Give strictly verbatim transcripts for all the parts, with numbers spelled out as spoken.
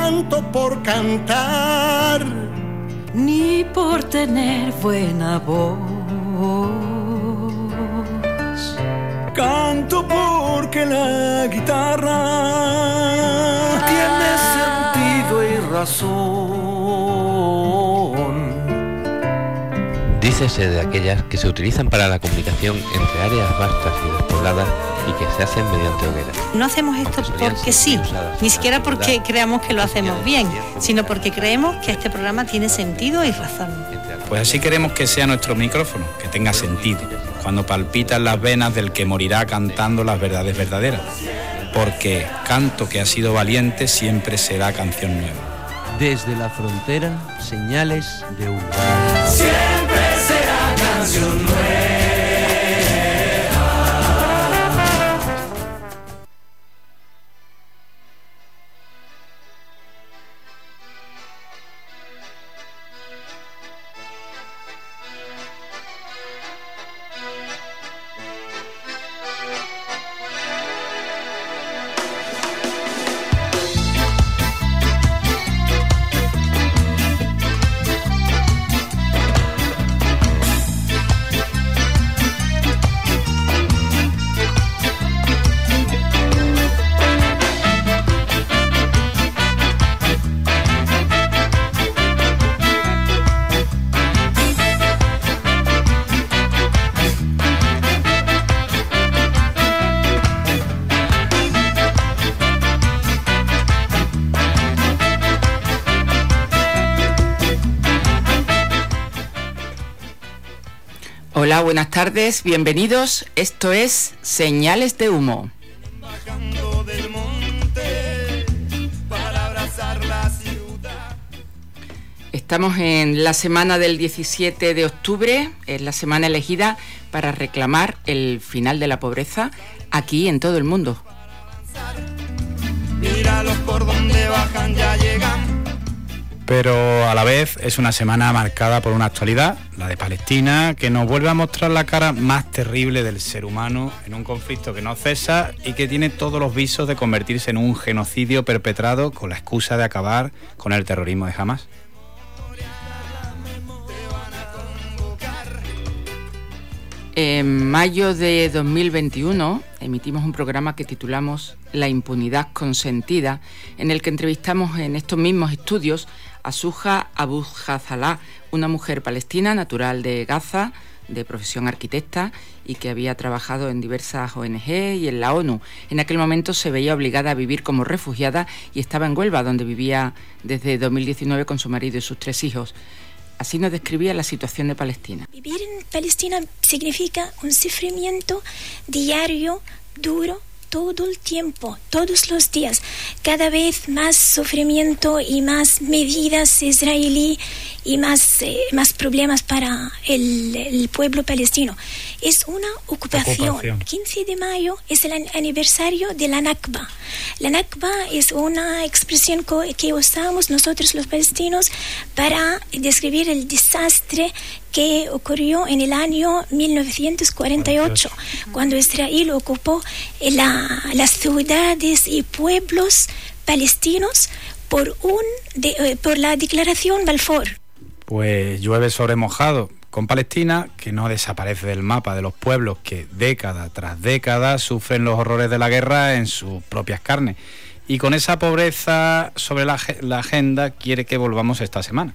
canto por cantar, ni por tener buena voz. Canto porque la guitarra tiene sentido y razón. Dícese de aquellas que se utilizan para la comunicación entre áreas vastas y despobladas y que se hacen mediante hogueras. No hacemos esto porque sí, ni siquiera porque creamos que lo hacemos bien, sino porque creemos que este programa tiene sentido y razón. Pues así queremos que sea nuestro micrófono, que tenga sentido, cuando palpitan las venas del que morirá cantando las verdades verdaderas. Porque canto que ha sido valiente siempre será canción nueva. Desde la frontera, señales de humo. Siempre será canción nueva. Hola, buenas tardes, bienvenidos. Esto es Señales de Humo. Estamos en la semana del diecisiete de octubre, es la semana elegida para reclamar el final de la pobreza aquí en todo el mundo. Míralos por donde bajan, ya llegan. Pero a la vez es una semana marcada por una actualidad, la de Palestina, que nos vuelve a mostrar la cara más terrible del ser humano en un conflicto que no cesa y que tiene todos los visos de convertirse en un genocidio perpetrado con la excusa de acabar con el terrorismo de Hamas. En mayo de dos mil veintiuno emitimos un programa que titulamos La impunidad consentida, en el que entrevistamos en estos mismos estudios a Suja Abu Ghazaleh, una mujer palestina natural de Gaza, de profesión arquitecta y que había trabajado en diversas O N G y en la ONU. En aquel momento se veía obligada a vivir como refugiada y estaba en Huelva, donde vivía desde dos mil diecinueve con su marido y sus tres hijos. Así nos describía la situación de Palestina. Vivir en Palestina significa un sufrimiento diario, duro, todo el tiempo, todos los días. Cada vez más sufrimiento y más medidas israelí y más, eh, más problemas para el, el pueblo palestino. Es una ocupación. ocupación. quince de mayo es el aniversario de la Nakba. La Nakba es una expresión que usamos nosotros los palestinos para describir el desastre que ocurrió en el año mil novecientos cuarenta y ocho, cuando Israel ocupó la, las ciudades y pueblos palestinos por, un de, eh, por la declaración Balfour. Pues llueve sobre mojado con Palestina, que no desaparece del mapa de los pueblos que década tras década sufren los horrores de la guerra en sus propias carnes. Y con esa pobreza sobre la, la agenda quiere que volvamos esta semana.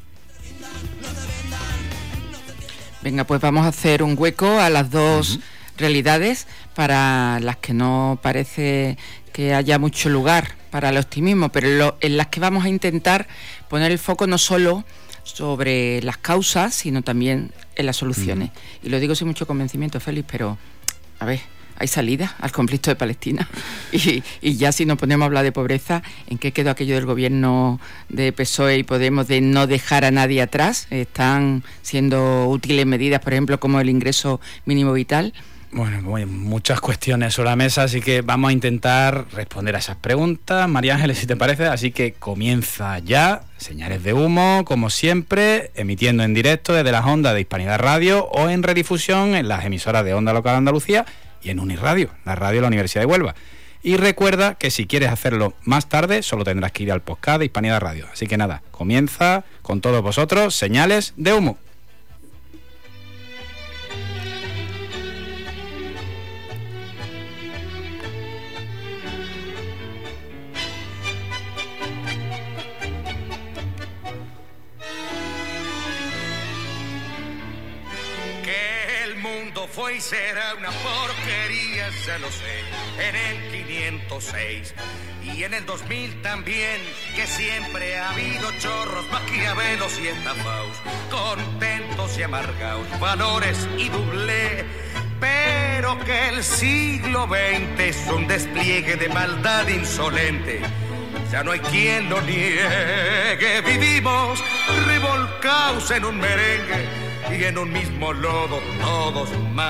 Venga, pues vamos a hacer un hueco a las dos uh-huh. realidades para las que no parece que haya mucho lugar para el optimismo, pero lo, en las que vamos a intentar poner el foco no solo sobre las causas, sino también en las soluciones. Uh-huh. Y lo digo sin mucho convencimiento, Félix, pero a ver, hay salida al conflicto de Palestina. Y, y ya si nos ponemos a hablar de pobreza, ¿en qué quedó aquello del gobierno de P S O E y Podemos de no dejar a nadie atrás? ¿Están siendo útiles medidas, por ejemplo, como el ingreso mínimo vital? Bueno, hay muchas cuestiones sobre la mesa, así que vamos a intentar responder a esas preguntas. María Ángeles, si te parece, así que comienza ya Señales de Humo, como siempre, emitiendo en directo desde las ondas de Hispanidad Radio o en redifusión en las emisoras de Onda Local de Andalucía y en Unirradio, la radio de la Universidad de Huelva. Y recuerda que si quieres hacerlo más tarde, solo tendrás que ir al podcast de Hispanidad Radio. Así que nada, comienza con todos vosotros Señales de Humo. Fue y será una porquería, ya lo sé, en el quinientos seis y en el dos mil también, que siempre ha habido chorros, maquiavelos y estafaos, contentos y amargaos, valores y doblé, pero que el siglo veinte es un despliegue de maldad insolente. Ya no hay quien lo niegue, vivimos revolcaos en un merengue y en un mismo lodo todos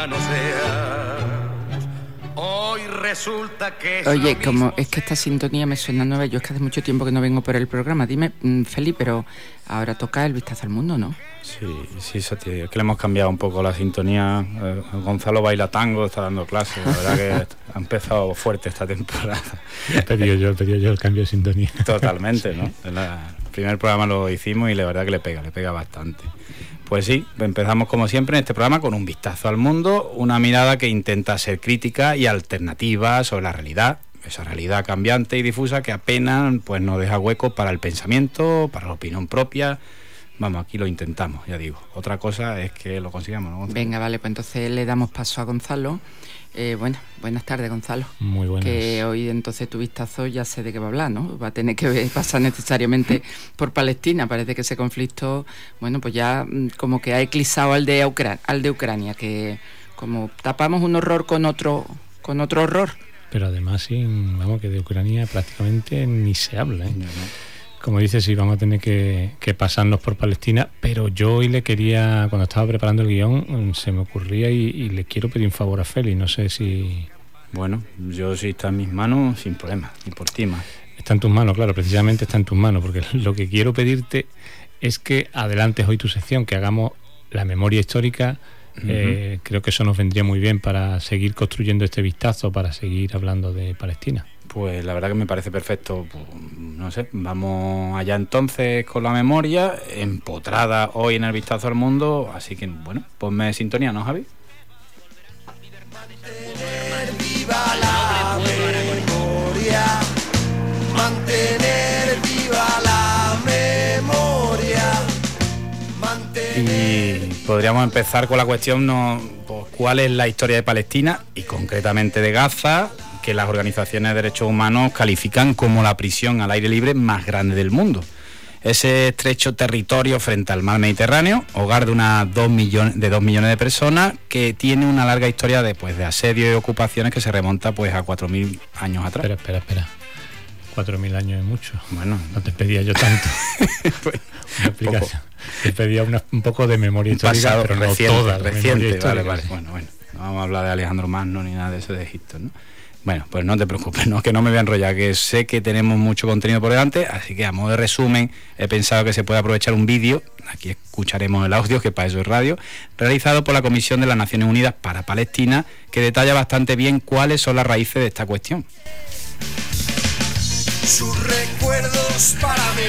manoseados. Hoy resulta que es Oye, como es que esta sintonía me suena nueva, yo es que hace mucho tiempo que no vengo por el programa. Dime, Felipe, pero ahora toca el vistazo al mundo, ¿no? Sí, sí, eso, tío, es que le hemos cambiado un poco la sintonía. Eh, Gonzalo baila tango, está dando clases, la verdad que ha empezado fuerte esta temporada. He pedido yo, he pedido yo el cambio de sintonía. Totalmente, ¿no? La, el primer programa lo hicimos y la verdad que le pega, le pega bastante. Pues sí, empezamos como siempre en este programa con un vistazo al mundo, una mirada que intenta ser crítica y alternativa sobre la realidad, esa realidad cambiante y difusa que apenas pues nos deja hueco para el pensamiento, para la opinión propia. Vamos, aquí lo intentamos, ya digo. Otra cosa es que lo consigamos, ¿no, Gonzalo? Venga, vale, pues entonces le damos paso a Gonzalo. Eh, bueno, buenas tardes, Gonzalo. Muy buenas. Que hoy entonces tu vistazo ya sé de qué va a hablar, ¿no? Va a tener que ver, pasar necesariamente por Palestina. Parece que ese conflicto, bueno, pues ya como que ha eclipsado al de Ucrania, al de Ucrania, que como tapamos un horror con otro, con otro horror. Pero además, sin, vamos, que de Ucrania prácticamente ni se habla, ¿eh? No, no. Como dices, sí, vamos a tener que, que pasarnos por Palestina, pero yo hoy le quería, cuando estaba preparando el guión, se me ocurría y, y le quiero pedir un favor a Félix, no sé si... Bueno, yo si está en mis manos, sin problema, y por ti más. Está en tus manos, claro, precisamente está en tus manos, porque lo que quiero pedirte es que adelantes hoy tu sección, que hagamos la memoria histórica. Uh-huh. eh, creo que eso nos vendría muy bien para seguir construyendo este vistazo, para seguir hablando de Palestina. Pues la verdad que me parece perfecto. Pues, no sé, vamos allá entonces con la memoria, empotrada hoy en el vistazo al mundo, así que bueno, ponme sintonía, ¿no, Javi? Mantener viva la memoria, mantener viva la memoria, mantener... Y podríamos empezar con la cuestión, ¿no? Pues, ¿cuál es la historia de Palestina y concretamente de Gaza, que las organizaciones de derechos humanos califican como la prisión al aire libre más grande del mundo? Ese estrecho territorio frente al mar Mediterráneo, hogar de unas dos millones de dos millones de personas, que tiene una larga historia de, pues, de asedio y ocupaciones que se remonta pues a cuatro mil años atrás. Espera, espera, espera. Cuatro mil años es mucho. Bueno, no te pedía yo tanto. Pues, una explicación. Te pedía una, un poco de memoria histórica, pasado, pero no reciente, toda. Reciente, vale, vale. Bueno, bueno. No vamos a hablar de Alejandro Magno ni nada de eso de Egipto, ¿no? Bueno, pues no te preocupes, no, que no me voy a enrollar, que sé que tenemos mucho contenido por delante, así que a modo de resumen he pensado que se puede aprovechar un vídeo, aquí escucharemos el audio, que para eso es radio, realizado por la Comisión de las Naciones Unidas para Palestina, que detalla bastante bien cuáles son las raíces de esta cuestión. Sus recuerdos para mí,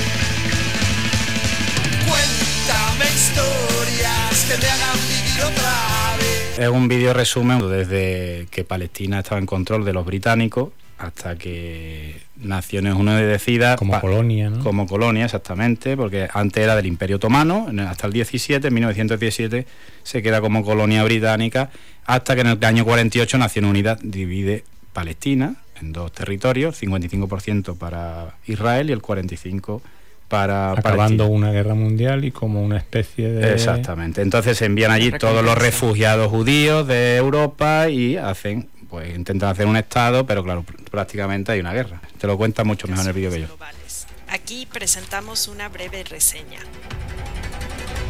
cuéntame historias que me hagan vivir otra vez. Es un vídeo resumen desde que Palestina estaba en control de los británicos hasta que Naciones Unidas decida... Como pa- colonia, ¿no? Como colonia, exactamente, porque antes era del Imperio Otomano, hasta el diecisiete, en mil novecientos diecisiete se queda como colonia británica, hasta que en el año cuarenta y ocho Naciones Unidas divide Palestina en dos territorios, cincuenta y cinco por ciento para Israel y el cuarenta y cinco por ciento para acabando Palestina. Una guerra mundial y como una especie de... Exactamente. Entonces se envían allí todos los refugiados judíos de Europa y hacen, pues intentan hacer un estado, pero claro, prácticamente hay una guerra. Te lo cuenta mucho mejor en el vídeo que yo. Aquí presentamos una breve reseña.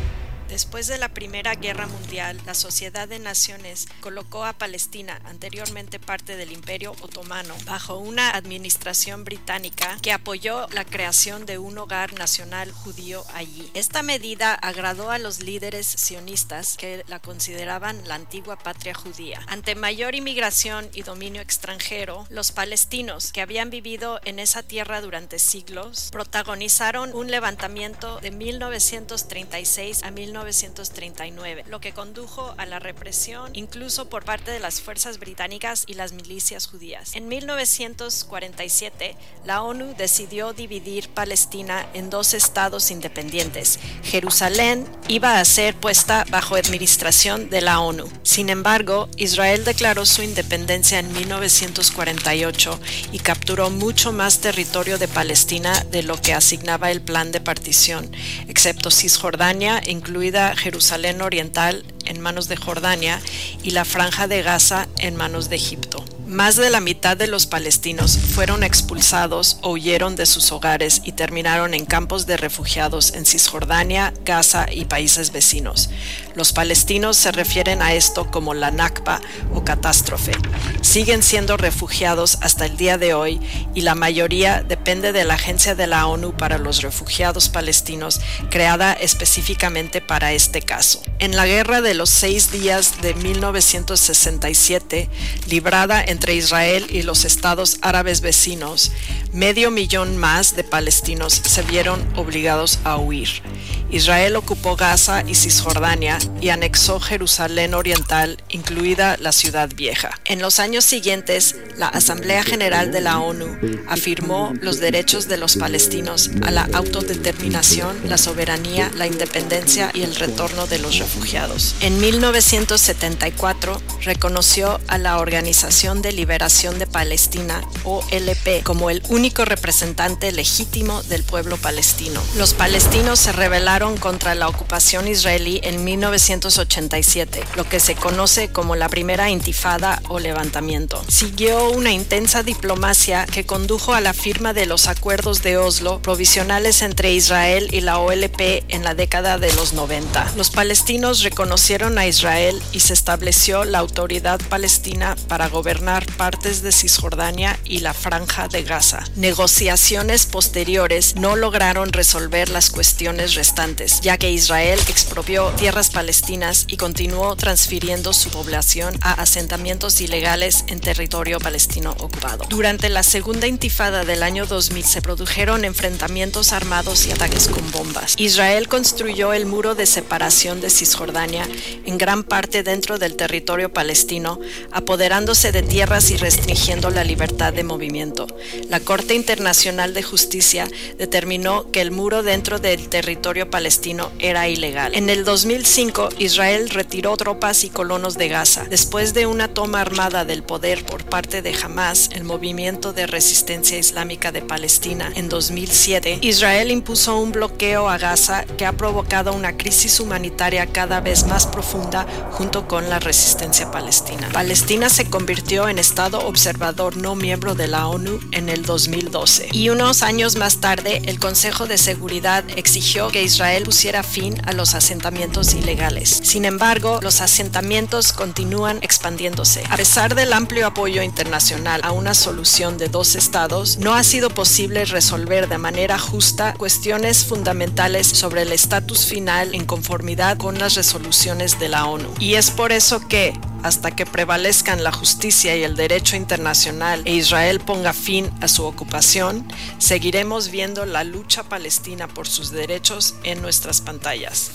Después de la Primera Guerra Mundial, la Sociedad de Naciones colocó a Palestina, anteriormente parte del Imperio Otomano, bajo una administración británica que apoyó la creación de un hogar nacional judío allí. Esta medida agradó a los líderes sionistas que la consideraban la antigua patria judía. Ante mayor inmigración y dominio extranjero, los palestinos, que habían vivido en esa tierra durante siglos, protagonizaron un levantamiento de mil novecientos treinta y seis a mil novecientos treinta y nueve, lo que condujo a la represión incluso por parte de las fuerzas británicas y las milicias judías. En mil novecientos cuarenta y siete, la ONU decidió dividir Palestina en dos estados independientes. Jerusalén iba a ser puesta bajo administración de la ONU. Sin embargo, Israel declaró su independencia en mil novecientos cuarenta y ocho y capturó mucho más territorio de Palestina de lo que asignaba el plan de partición, excepto Cisjordania, incluida Jerusalén Oriental en manos de Jordania y la Franja de Gaza en manos de Egipto. Más de la mitad de los palestinos fueron expulsados o huyeron de sus hogares y terminaron en campos de refugiados en Cisjordania, Gaza y países vecinos. Los palestinos se refieren a esto como la Nakba o catástrofe. Siguen siendo refugiados hasta el día de hoy y la mayoría depende de la Agencia de la ONU para los Refugiados Palestinos, creada específicamente para este caso. En la Guerra de los Seis Días de mil novecientos sesenta y siete, librada entre Israel y los estados árabes vecinos, medio millón más de palestinos se vieron obligados a huir. Israel ocupó Gaza y Cisjordania y anexó Jerusalén Oriental, incluida la Ciudad Vieja. En los años siguientes, la Asamblea General de la ONU afirmó los derechos de los palestinos a la autodeterminación, la soberanía, la independencia y el retorno de los refugiados. En mil novecientos setenta y cuatro, reconoció a la Organización de Liberación de Palestina, O L P, como el único representante legítimo del pueblo palestino. Los palestinos se rebelaron contra la ocupación israelí en mil novecientos ochenta y siete, lo que se conoce como la primera intifada o levantamiento. Siguió una intensa diplomacia que condujo a la firma de los acuerdos de Oslo, provisionales entre Israel y la O L P en la década de los noventa. Los palestinos reconocieron a Israel y se estableció la Autoridad Palestina para gobernar partes de Cisjordania y la Franja de Gaza. Negociaciones posteriores no lograron resolver las cuestiones restantes, ya que Israel expropió tierras palestinas y continuó transfiriendo su población a asentamientos ilegales en territorio palestino ocupado. Durante la segunda intifada del año dos mil se produjeron enfrentamientos armados y ataques con bombas. Israel construyó el muro de separación de Cisjordania, en gran parte dentro del territorio palestino, apoderándose de tierras y restringiendo la libertad de movimiento. La Corte Internacional de Justicia determinó que el muro dentro del territorio palestino era ilegal. En el dos mil cinco, Israel retiró tropas y colonos de Gaza. Después de una toma armada del poder por parte de Hamas, el movimiento de resistencia islámica de Palestina, en dos mil siete, Israel impuso un bloqueo a Gaza que ha provocado una crisis humanitaria cada vez más profunda junto con la resistencia palestina. Palestina se convirtió en estado observador no miembro de la ONU en el dos mil doce y unos años más tarde el Consejo de Seguridad exigió que Israel pusiera fin a los asentamientos ilegales. Sin embargo, los asentamientos continúan expandiéndose. A pesar del amplio apoyo internacional a una solución de dos estados, no ha sido posible resolver de manera justa cuestiones fundamentales sobre el estatus final en conformidad con las resoluciones de la ONU. Y es por eso que, hasta que prevalezcan la justicia y el derecho internacional e Israel ponga fin a su ocupación, seguiremos viendo la lucha palestina por sus derechos en nuestras pantallas.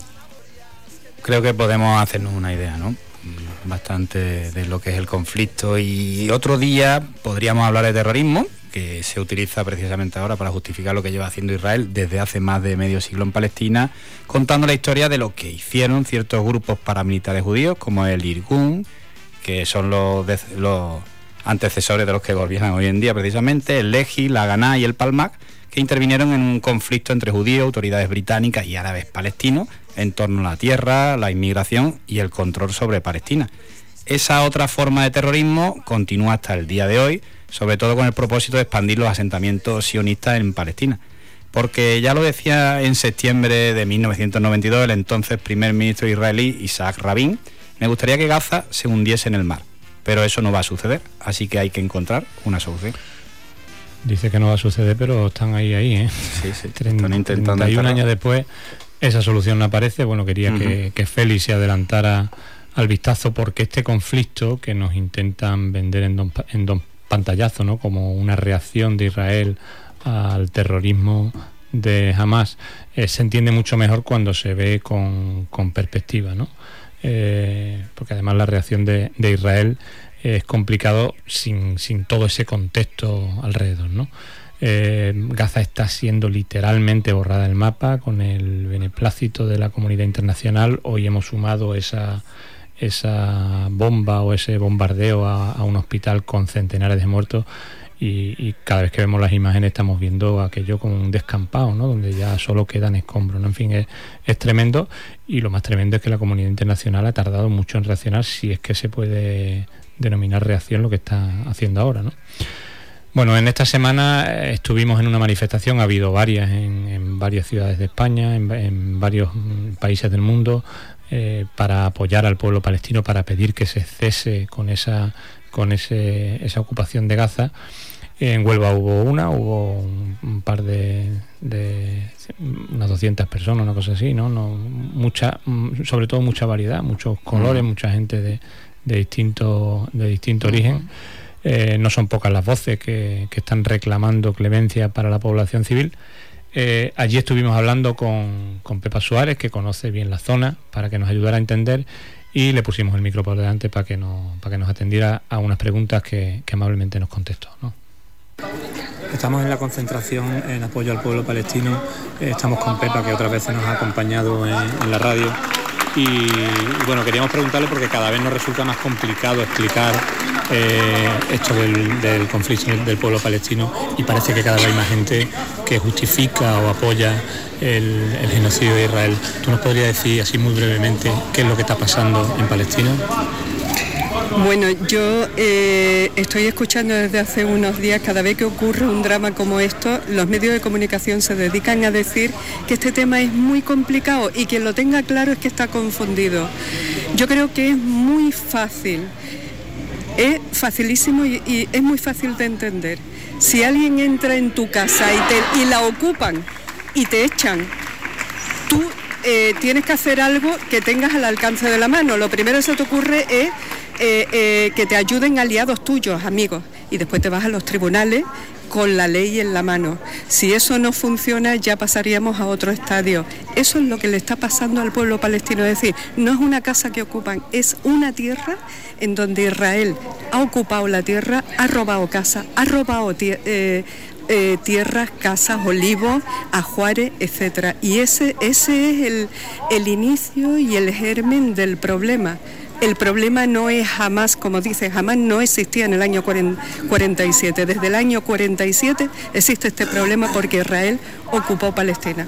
Creo que podemos hacernos una idea, ¿no? Bastante de lo que es el conflicto, y otro día podríamos hablar de terrorismo, que se utiliza precisamente ahora para justificar lo que lleva haciendo Israel desde hace más de medio siglo en Palestina, contando la historia de lo que hicieron ciertos grupos paramilitares judíos, como el Irgun, que son los, de, los antecesores de los que gobiernan hoy en día precisamente, el Lehi, la Haganah y el Palmach, que intervinieron en un conflicto entre judíos, autoridades británicas y árabes palestinos en torno a la tierra, la inmigración y el control sobre Palestina. Esa otra forma de terrorismo continúa hasta el día de hoy, sobre todo con el propósito de expandir los asentamientos sionistas en Palestina. porque ya lo decía en septiembre de mil novecientos noventa y dos el entonces primer ministro israelí Isaac Rabin: me gustaría que Gaza se hundiese en el mar, pero eso no va a suceder, así que hay que encontrar una solución. Dice que no va a suceder, pero están ahí, ahí, ¿eh? Sí, sí, están intentando. treinta y un años después, esa solución no aparece. Bueno, quería uh-huh. que, que Félix se adelantara al vistazo, porque este conflicto que nos intentan vender en dos, en dos pantallazos, ¿no?, como una reacción de Israel al terrorismo de Hamas, eh, se entiende mucho mejor cuando se ve con, con perspectiva, ¿no? Eh, porque además la reacción de, de Israel es complicado sin, sin todo ese contexto alrededor, ¿no? Eh, Gaza está siendo literalmente borrada del mapa con el beneplácito de la comunidad internacional. Hoy hemos sumado esa, esa bomba o ese bombardeo a, a un hospital con centenares de muertos, y, y cada vez que vemos las imágenes estamos viendo aquello como un descampado, ¿no?, donde ya solo quedan escombros, ¿no? En fin, es, es tremendo, y lo más tremendo es que la comunidad internacional ha tardado mucho en reaccionar, si es que se puede denominar reacción lo que está haciendo ahora, ¿no? Bueno, en esta semana estuvimos en una manifestación, ha habido varias en, en varias ciudades de España, en, en varios países del mundo, eh, para apoyar al pueblo palestino, para pedir que se cese con esa, con ese, esa ocupación de Gaza. En Huelva hubo una, hubo un, un par de, de unas doscientas personas, una cosa así, ¿no? no mucha, sobre todo mucha variedad, muchos colores, mucha gente de, de distinto, de distinto uh-huh. origen. Eh, no son pocas las voces que, que están reclamando clemencia para la población civil. Eh, allí estuvimos hablando con, con Pepa Suárez, que conoce bien la zona, para que nos ayudara a entender, y le pusimos el micro por delante para que nos, para que nos atendiera a unas preguntas que, que amablemente nos contestó, ¿no? Estamos en la concentración en apoyo al pueblo palestino. Eh, estamos con Pepa, que otras veces nos ha acompañado en, en la radio. Y, y bueno, queríamos preguntarle, porque cada vez nos resulta más complicado explicar eh, esto del, del conflicto del pueblo palestino, y parece que cada vez hay más gente que justifica o apoya el, el genocidio de Israel. ¿Tú nos podrías decir así muy brevemente qué es lo que está pasando en Palestina? Bueno, yo eh, estoy escuchando desde hace unos días, cada vez que ocurre un drama como esto, los medios de comunicación se dedican a decir que este tema es muy complicado, y quien lo tenga claro es que está confundido. Yo creo que es muy fácil, es facilísimo y, y es muy fácil de entender. Si alguien entra en tu casa y, te, y la ocupan y te echan, tú eh, tienes que hacer algo que tengas al alcance de la mano. Lo primero que se te ocurre es Eh, eh, que te ayuden aliados tuyos, amigos, y después te vas a los tribunales con la ley en la mano. Si eso no funciona, ya pasaríamos a otro estadio. Eso es lo que le está pasando al pueblo palestino, es decir, no es una casa que ocupan, es una tierra en donde Israel ha ocupado la tierra, ha robado casas, ha robado tie- eh, eh, tierras, casas, olivos, ajuares, etcétera. Y ese, ese es el, el inicio y el germen del problema. El problema no es Hamas, como dicen, Hamas no existía en el año cuarenta y siete. Desde el año cuarenta y siete existe este problema porque Israel ocupó Palestina.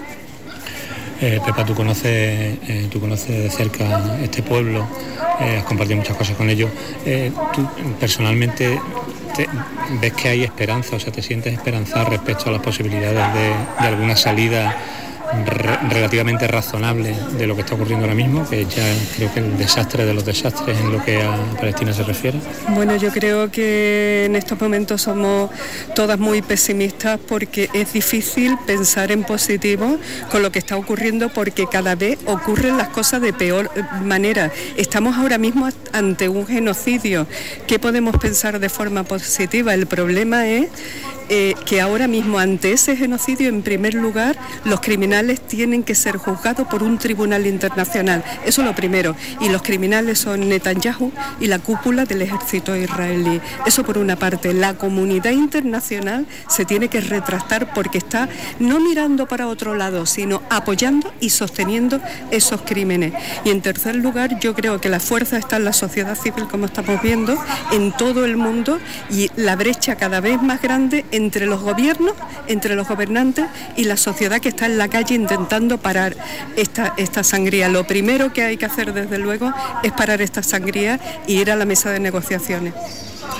Eh, Pepa, tú conoces, eh, tú conoces de cerca este pueblo, eh, has compartido muchas cosas con ellos. Eh, tú personalmente te, ves que hay esperanza, o sea, te sientes esperanzada respecto a las posibilidades de, de alguna salida Re- relativamente razonable de lo que está ocurriendo ahora mismo, que ya creo que el desastre de los desastres en lo que a Palestina se refiere? Bueno, yo creo que en estos momentos somos todas muy pesimistas, porque es difícil pensar en positivo con lo que está ocurriendo, porque cada vez ocurren las cosas de peor manera. Estamos ahora mismo ante un genocidio. ¿Qué podemos pensar de forma positiva? El problema es Eh, que ahora mismo, ante ese genocidio, en primer lugar, los criminales tienen que ser juzgados por un tribunal internacional. Eso es lo primero. Y los criminales son Netanyahu y la cúpula del ejército israelí. Eso por una parte. La comunidad internacional se tiene que retractar, porque está no mirando para otro lado, sino apoyando y sosteniendo esos crímenes. Y en tercer lugar, yo creo que la fuerza está en la sociedad civil, como estamos viendo, en todo el mundo, y la brecha cada vez más grande entre los gobiernos, entre los gobernantes y la sociedad, que está en la calle intentando parar esta, esta sangría. Lo primero que hay que hacer, desde luego, es parar esta sangría y ir a la mesa de negociaciones.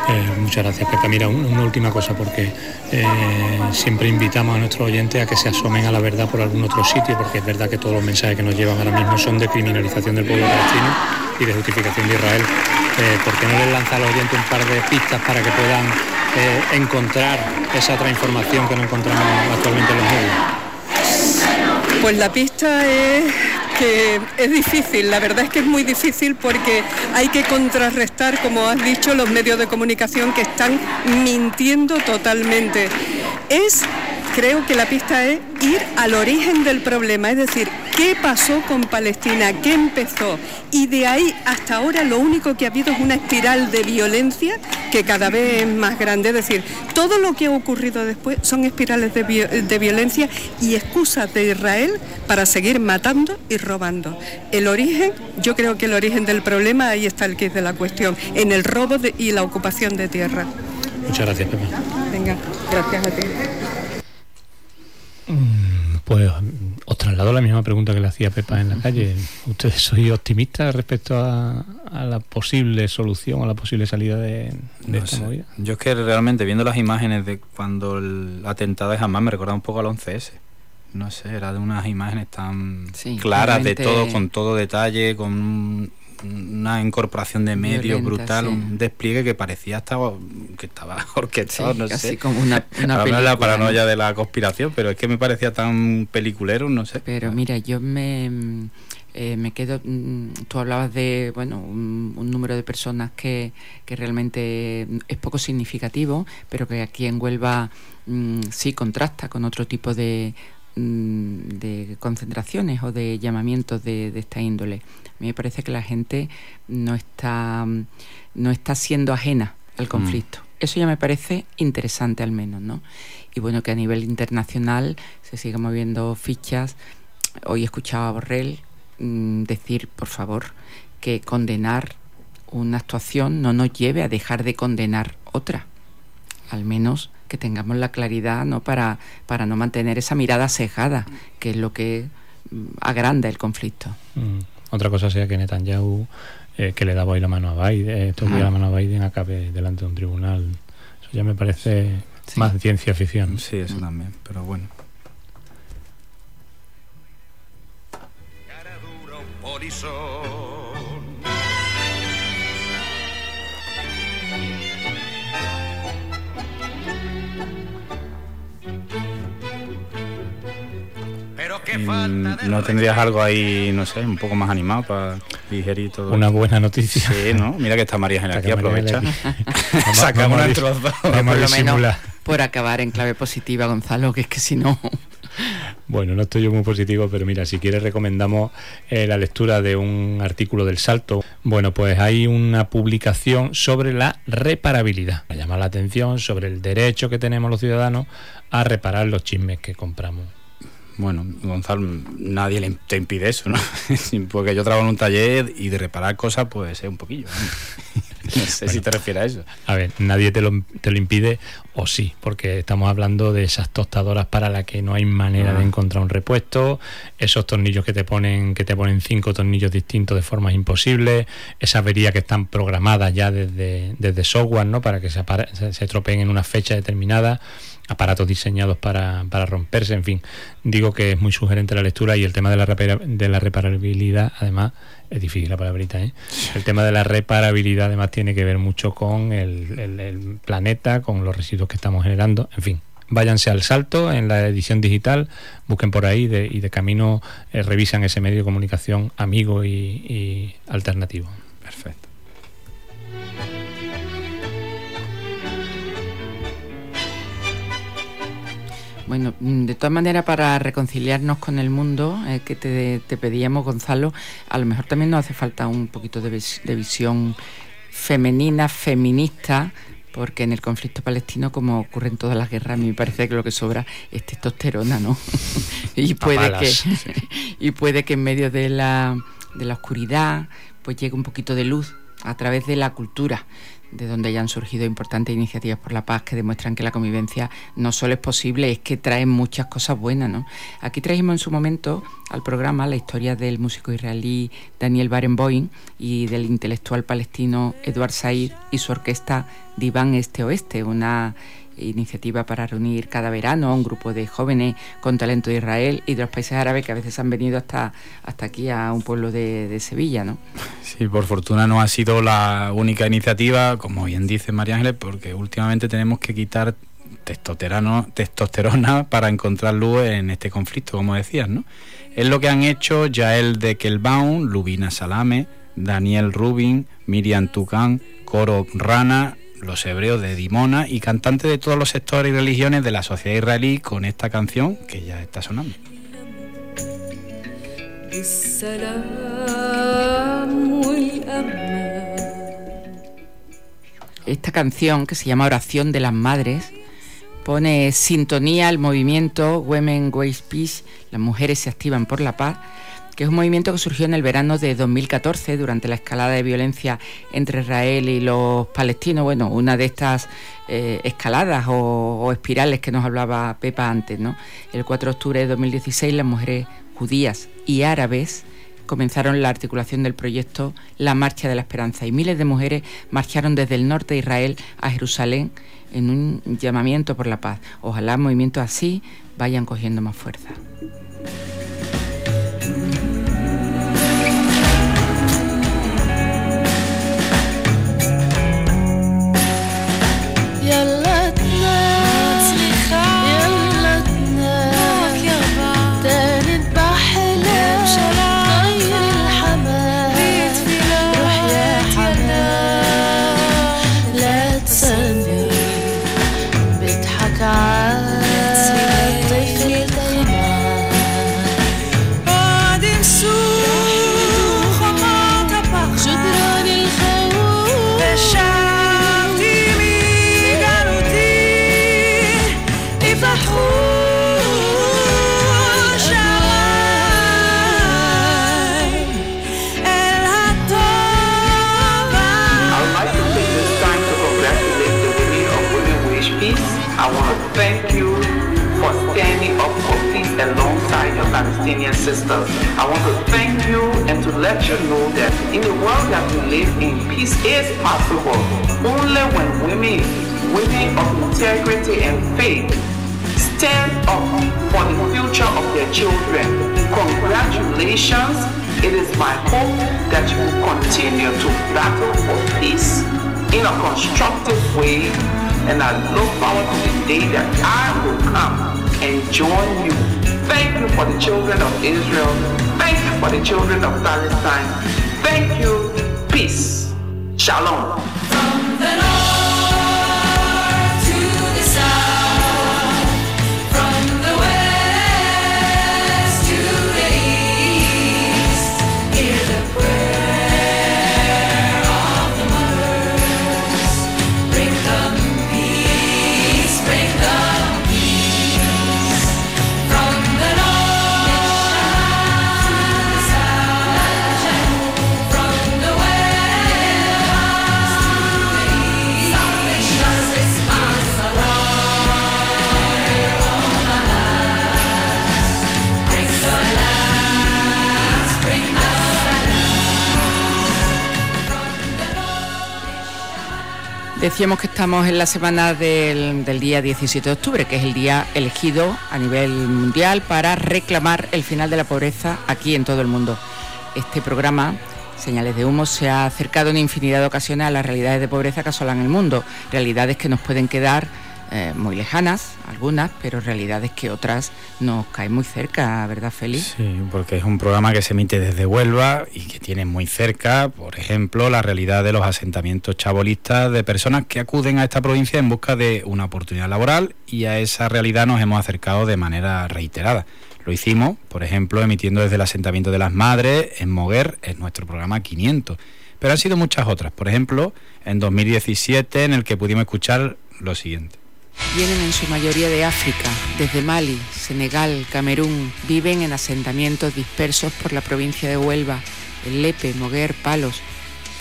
Eh, muchas gracias, Pepa. Mira, un, una última cosa, porque eh, siempre invitamos a nuestros oyentes a que se asomen a la verdad por algún otro sitio, porque es verdad que todos los mensajes que nos llevan ahora mismo son de criminalización del pueblo palestino y de justificación de Israel. Eh, ¿Por qué no les lanza a los oyentes un par de pistas para que puedan eh, encontrar esa otra información que no encontramos actualmente en los medios? Pues la pista es que es difícil, la verdad es que es muy difícil porque hay que contrarrestar, como has dicho, los medios de comunicación que están mintiendo totalmente. Es, creo que la pista es ir al origen del problema, es decir, ¿qué pasó con Palestina? ¿Qué empezó? Y de ahí hasta ahora lo único que ha habido es una espiral de violencia que cada vez es más grande. Es decir, todo lo que ha ocurrido después son espirales de, vi- de violencia y excusas de Israel para seguir matando y robando. El origen, yo creo que el origen del problema, ahí está el quid de la cuestión, en el robo de, y la ocupación de tierra. Muchas gracias, Pepa. Venga, gracias a ti. Pues os traslado la misma pregunta que le hacía Pepa en la calle. ¿Ustedes sois optimistas respecto a, a la posible solución, a la posible salida de, de no esta sé. movida? Yo es que realmente viendo las imágenes de cuando el atentado de Hamas me recordaba un poco al once ese. No sé, era de unas imágenes tan Sí, claras realmente... de todo, con todo detalle, con una incorporación de medios Violenta, brutal, sí. un despliegue que parecía estaba, que estaba orquestado, Sí, no casi sé. como una, una Ahora no es película, la paranoia ¿no? de la conspiración, pero es que me parecía tan peliculero, no sé. Pero mira, yo me, eh, me quedo... Tú hablabas de, bueno, un, un número de personas que, que realmente es poco significativo, pero que aquí en Huelva mm, sí contrasta con otro tipo de... de concentraciones o de llamamientos de, de esta índole. A mí me parece que la gente no está no está siendo ajena al conflicto. Mm. Eso ya me parece interesante al menos, ¿no? Y bueno, que a nivel internacional se sigan moviendo fichas. Hoy escuchaba a Borrell mmm, decir, por favor, que condenar una actuación no nos lleve a dejar de condenar otra. Al menos que tengamos la claridad, ¿no? para, para no mantener esa mirada cegada, que es lo que mm, agranda el conflicto. Mm. Otra cosa sea que Netanyahu, eh, que le daba hoy la mano a Biden, eh, toque la mano a Biden, acabe delante de un tribunal. Eso ya me parece sí. más ciencia ficción. Sí, eso mm. también, pero bueno. Cara dura, un polizón. ¿No tendrías algo ahí, no sé, un poco más animado para digerir todo? Una buena noticia. Sí, ¿no? Mira que está María Gene aquí, aprovecha. Sacamos un trozo. Por lo menos por acabar en clave positiva, Gonzalo, que es que si no... Bueno, no estoy yo muy positivo, pero mira, si quieres recomendamos eh, la lectura de un artículo del Salto. Bueno, pues hay una publicación sobre la reparabilidad. Me llama la atención sobre el derecho que tenemos los ciudadanos a reparar los chismes que compramos. Bueno, Gonzalo, nadie le, te impide eso, ¿no? Porque yo trabajo en un taller y de reparar cosas pues sé un poquillo, ¿no? No sé bueno, si te refieres a eso. A ver, nadie te lo, te lo impide, o sí, porque estamos hablando de esas tostadoras para las que no hay manera ah. de encontrar un repuesto, esos tornillos que te ponen que te ponen cinco tornillos distintos de formas imposibles, esas averías que están programadas ya desde, desde software, ¿no? Para que se, apare, se, se estropeen en una fecha determinada, aparatos diseñados para, para romperse, en fin. Digo que es muy sugerente la lectura y el tema de la, repara, de la reparabilidad, además, es difícil la palabrita, ¿eh? El tema de la reparabilidad además tiene que ver mucho con el, el, el planeta, con los residuos que estamos generando, en fin. Váyanse al Salto en la edición digital, busquen por ahí de, y de camino eh, revisan ese medio de comunicación amigo y, y alternativo. Perfecto. Bueno, de todas maneras, para reconciliarnos con el mundo, eh, que te, te pedíamos, Gonzalo, a lo mejor también nos hace falta un poquito de, vis- de visión femenina, feminista, porque en el conflicto palestino, como ocurre en todas las guerras, a mí me parece que lo que sobra es testosterona, ¿no? y puede que sí. y puede que en medio de la, de la oscuridad pues llegue un poquito de luz a través de la cultura, de donde ya han surgido importantes iniciativas por la paz que demuestran que la convivencia no solo es posible, es que trae muchas cosas buenas, ¿no? Aquí trajimos en su momento al programa la historia del músico israelí Daniel Barenboim y del intelectual palestino Edward Said y su orquesta Diván Este-Oeste, una iniciativa para reunir cada verano a un grupo de jóvenes con talento de Israel y de los países árabes que a veces han venido hasta, hasta aquí a un pueblo de, de Sevilla, ¿no? Sí, por fortuna no ha sido la única iniciativa, como bien dice María Ángeles, porque últimamente tenemos que quitar testosterona, testosterona para encontrar luz en este conflicto, como decías, ¿no? Es lo que han hecho Yael Dekelbaum, Lubina Salame, Daniel Rubin, Miriam Tucán, Coro Rana, los hebreos de Dimona y cantantes de todos los sectores y religiones de la sociedad israelí con esta canción que ya está sonando. Esta canción, que se llama Oración de las Madres, pone sintonía al movimiento Women Waste Peace, las mujeres se activan por la paz, que es un movimiento que surgió en el verano de dos mil catorce durante la escalada de violencia entre Israel y los palestinos. Bueno, una de estas eh, escaladas o, o espirales que nos hablaba Pepa antes, ¿no? El cuatro de octubre de dos mil dieciséis las mujeres judías y árabes comenzaron la articulación del proyecto La Marcha de la Esperanza y miles de mujeres marcharon desde el norte de Israel a Jerusalén en un llamamiento por la paz. Ojalá movimientos así vayan cogiendo más fuerza. Palestinian sisters. I want to thank you and to let you know that in the world that we live in, peace is possible only when women, women of integrity and faith, stand up for the future of their children. Congratulations. It is my hope that you will continue to battle for peace in a constructive way, and I look forward to the day that I will come and join you. Thank you for the children of Israel. Thank you for the children of Palestine. Thank you. Peace. Shalom. From the north to the south, from the west to the east, hear the prayer of the mothers. Bring them peace, bring them peace. From the north to the south, from the west to the east, salvation is my fire on my hands. Bring the last, bring the Decíamos que estamos en la semana del, del día diecisiete de octubre, que es el día elegido a nivel mundial para reclamar el final de la pobreza aquí en todo el mundo. Este programa, Señales de Humo, se ha acercado en infinidad de ocasiones a las realidades de pobreza que asolan el mundo, realidades que nos pueden quedar eh, muy lejanas, algunas, pero realidades que otras nos caen muy cerca, ¿verdad, Félix? Sí, porque es un programa que se emite desde Huelva y que tiene muy cerca, por ejemplo, la realidad de los asentamientos chabolistas de personas que acuden a esta provincia en busca de una oportunidad laboral, y a esa realidad nos hemos acercado de manera reiterada. Lo hicimos, por ejemplo, emitiendo desde el asentamiento de las Madres en Moguer, en nuestro programa quinientos. Pero han sido muchas otras, por ejemplo, en dos mil diecisiete, en el que pudimos escuchar lo siguiente. Vienen en su mayoría de África, desde Mali, Senegal, Camerún, viven en asentamientos dispersos por la provincia de Huelva, en Lepe, Moguer, Palos.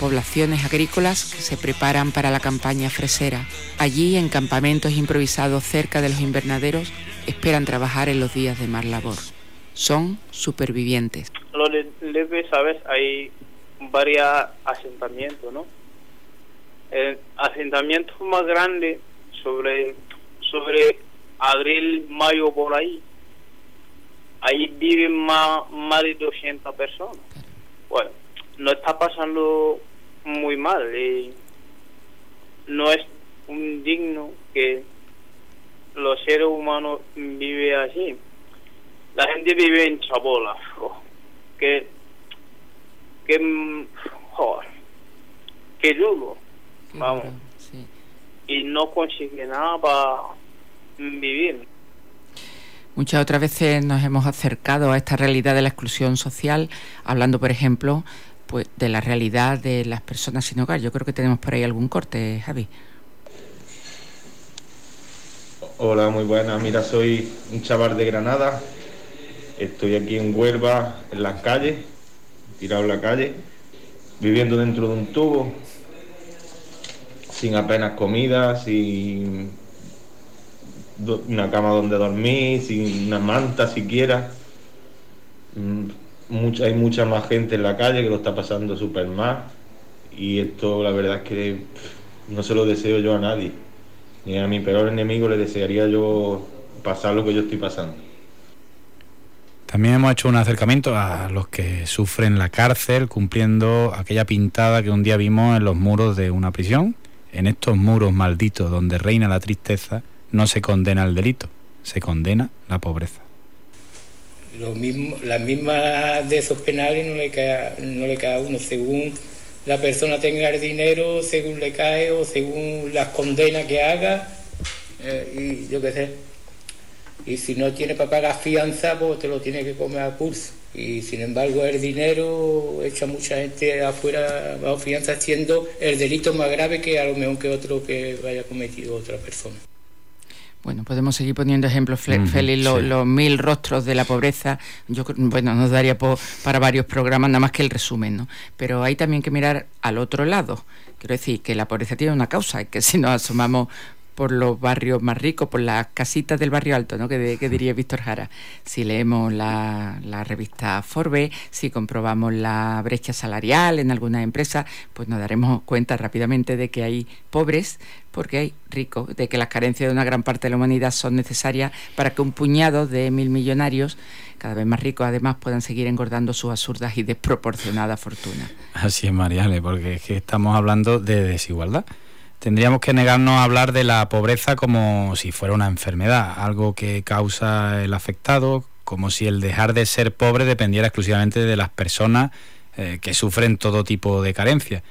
poblaciones agrícolas que se preparan para la campaña fresera. Allí, en campamentos improvisados cerca de los invernaderos, esperan trabajar en los días de más labor. Son supervivientes. Lo de Lepe, ¿sabes? Hay varios asentamientos, ¿no? El asentamiento más grande sobre, sobre abril, mayo, por ahí, ahí viven más, más de doscientas personas. Bueno, no está pasando muy mal y no es un digno que los seres humanos viven así. La gente vive en chabolas, oh, que, que, joder, que duro, vamos, sí. Y no consigue nada para vivir. Muchas otras veces nos hemos acercado a esta realidad de la exclusión social, hablando, por ejemplo, pues de la realidad de las personas sin hogar. Yo creo que tenemos por ahí algún corte, Javi. Hola, muy buenas. Mira, soy un chaval de Granada. Estoy aquí en Huelva, en las calles, tirado en la calle, viviendo dentro de un tubo, sin apenas comida, sin una cama donde dormir, sin una manta siquiera. Mucha, hay mucha más gente en la calle que lo está pasando súper mal, y esto la verdad es que no se lo deseo yo a nadie, ni a mi peor enemigo le desearía yo pasar lo que yo estoy pasando. También hemos hecho un acercamiento a los que sufren la cárcel cumpliendo aquella pintada que un día vimos en los muros de una prisión. En estos muros malditos donde reina la tristeza no se condena el delito, se condena la pobreza. Lo mismo, las mismas de esos penales no le cae, no le cae a uno según la persona tenga el dinero, según le cae o según las condenas que haga, eh, y yo qué sé. Y si no tiene para pagar fianza, pues te lo tiene que comer a pulso. Y sin embargo el dinero echa mucha gente afuera bajo fianza, siendo el delito más grave que a lo mejor que otro que haya cometido otra persona. Bueno, podemos seguir poniendo ejemplos, mm, Félix, los, sí. los mil rostros de la pobreza. Yo, bueno, nos daría po, para varios programas, nada más que el resumen, ¿no? Pero hay también que mirar al otro lado. Quiero decir que la pobreza tiene una causa, y que si nos asomamos por los barrios más ricos, por las casitas del barrio alto, ¿no? que, de, que diría Víctor Jara. Si leemos la, la revista Forbes, si comprobamos la brecha salarial en algunas empresas, pues nos daremos cuenta rápidamente de que hay pobres porque hay ricos, de que las carencias de una gran parte de la humanidad son necesarias para que un puñado de mil millonarios, cada vez más ricos además, puedan seguir engordando sus absurdas y desproporcionadas fortunas. Así es, Mariale, porque es que estamos hablando de desigualdad. Tendríamos que negarnos a hablar de la pobreza como si fuera una enfermedad, algo que causa el afectado, como si el dejar de ser pobre dependiera exclusivamente de las personas eh, que sufren todo tipo de carencias.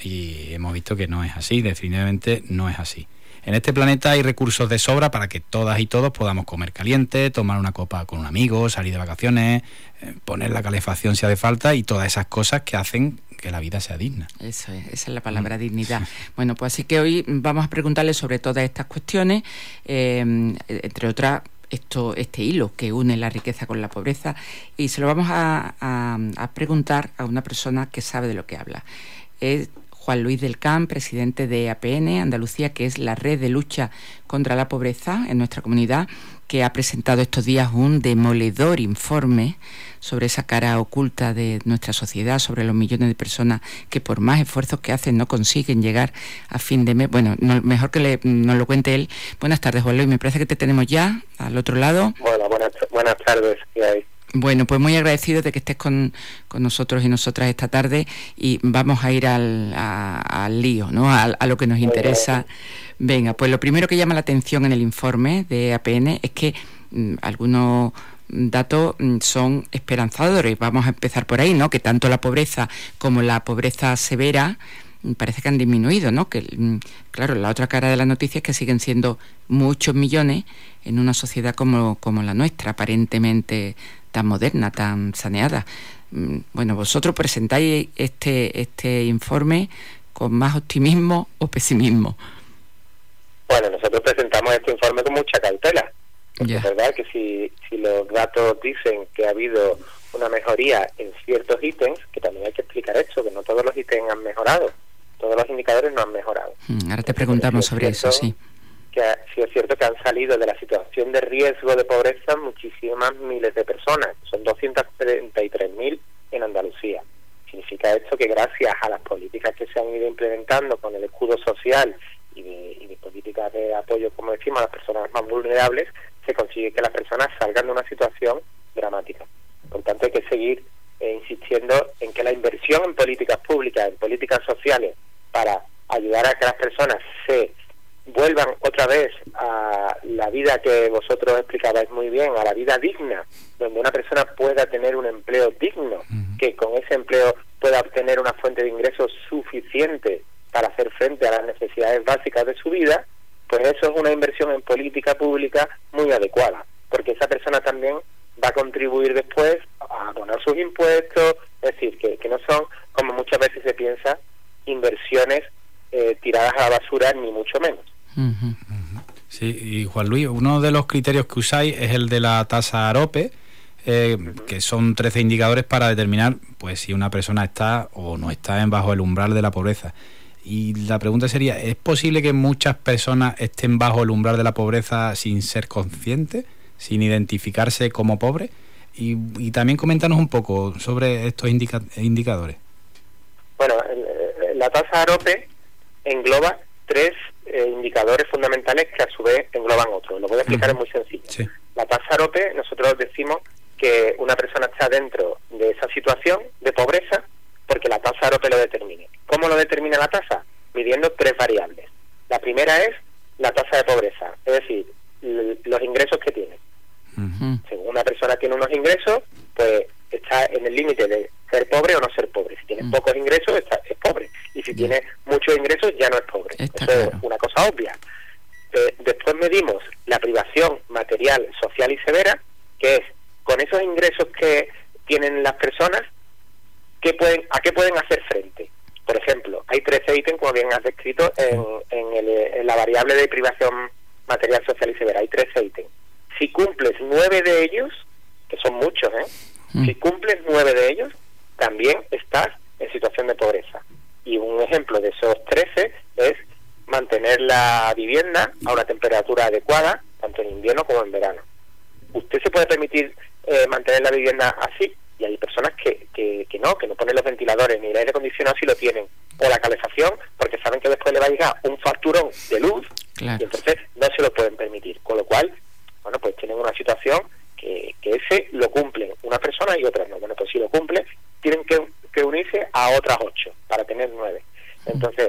Y hemos visto que no es así, definitivamente no es así. En este planeta hay recursos de sobra para que todas y todos podamos comer caliente, tomar una copa con un amigo, salir de vacaciones, eh, poner la calefacción si hace falta, y todas esas cosas que hacen que la vida sea digna. Eso es, esa es la palabra, mm. dignidad. Bueno, pues así que hoy vamos a preguntarle sobre todas estas cuestiones, eh, entre otras, esto, este hilo que une la riqueza con la pobreza, y se lo vamos a, a, a preguntar a una persona que sabe de lo que habla. Es Juan Luis del Camp, presidente de A P N Andalucía, que es la red de lucha contra la pobreza en nuestra comunidad, que ha presentado estos días un demoledor informe sobre esa cara oculta de nuestra sociedad, sobre los millones de personas que por más esfuerzos que hacen no consiguen llegar a fin de mes. Bueno, no, mejor que le, nos lo cuente él. Buenas tardes, Juan Luis, me parece que te tenemos ya al otro lado. Bueno, buenas, buenas tardes, ¿qué hay? Bueno, pues muy agradecido de que estés con, con nosotros y nosotras esta tarde, y vamos a ir al, a, al lío, ¿no? A, a lo que nos interesa. Venga, pues lo primero que llama la atención en el informe de A P N es que mmm, algunos datos mmm, son esperanzadores. Vamos a empezar por ahí, ¿no? Que tanto la pobreza como la pobreza severa mmm, parece que han disminuido, ¿no? Que mmm, claro, la otra cara de la noticia es que siguen siendo muchos millones en una sociedad como, como la nuestra, aparentemente tan moderna, tan saneada. Bueno, vosotros presentáis este este informe con más optimismo o pesimismo. Bueno, nosotros presentamos este informe con mucha cautela, Porque yeah. es verdad que si, si los datos dicen que ha habido una mejoría en ciertos ítems, que también hay que explicar esto, que no todos los ítems han mejorado, todos los indicadores no han mejorado. Mm, ahora te preguntamos sobre eso, sí. Que sí es cierto que han salido de la situación de riesgo de pobreza muchísimas miles de personas, son doscientos treinta y tres mil en Andalucía. Significa esto que gracias a las políticas que se han ido implementando con el escudo social y de, y de políticas de apoyo, como decimos, a las personas más vulnerables, se consigue que las personas salgan de una situación dramática. Por tanto, hay que seguir eh, insistiendo en que la inversión en políticas públicas, en políticas sociales, para ayudar a que las personas se vuelvan otra vez a la vida que vosotros explicabais muy bien, a la vida digna, donde una persona pueda tener un empleo digno, uh-huh. que con ese empleo pueda obtener una fuente de ingresos suficiente para hacer frente a las necesidades básicas de su vida, pues eso es una inversión en política pública muy adecuada, porque esa persona también va a contribuir después a abonar sus impuestos, es decir, que, que no son, como muchas veces se piensa, inversiones eh, tiradas a la basura, ni mucho menos. Uh-huh. Sí, y Juan Luis, uno de los criterios que usáis es el de la tasa AROPE, eh, uh-huh. que son trece indicadores para determinar pues si una persona está o no está en bajo el umbral de la pobreza. Y la pregunta sería, ¿es posible que muchas personas estén bajo el umbral de la pobreza sin ser conscientes, sin identificarse como pobres? Y, y también coméntanos un poco sobre estos indica- indicadores. Bueno, la tasa AROPE engloba tres eh, indicadores fundamentales que a su vez engloban otros. Lo voy a explicar, uh-huh. es muy sencillo. Sí. La tasa AROPE, nosotros decimos que una persona está dentro de esa situación de pobreza porque la tasa AROPE lo determine. ¿Cómo lo determina la tasa? Midiendo tres variables. La primera es la tasa de pobreza, es decir, l- los ingresos que tiene. Uh-huh. Según una persona tiene unos ingresos, pues está en el límite de ser pobre o no ser pobre. Si tiene uh-huh. pocos ingresos, está, es pobre. Y si yeah. tiene muchos ingresos, ya no es pobre. Está Eso claro. es una cosa obvia. Eh, después medimos la privación material, social y severa, que es con esos ingresos que tienen las personas, ¿qué pueden, ¿a qué pueden hacer frente? Por ejemplo, hay trece ítems, como bien has descrito, en, en, el, en la variable de privación material, social y severa. Hay trece ítems. Si cumples nueve de ellos, que son muchos, ¿eh? Mm. Si cumples nueve de ellos, también estás en situación de pobreza. Y un ejemplo de esos trece es mantener la vivienda a una temperatura adecuada, tanto en invierno como en verano. Usted se puede permitir eh, mantener la vivienda así, y hay personas que, que, que no, que no ponen los ventiladores ni el aire acondicionado si lo tienen, o la calefacción, porque saben que después le va a llegar un facturón de luz, claro. y entonces no se lo pueden permitir. Con lo cual, bueno, pues tienen una situación que, que ese lo cumplen unas personas y otras no. Bueno, pues si lo cumplen, tienen que, que unirse a otras ocho para tener nueve. Entonces,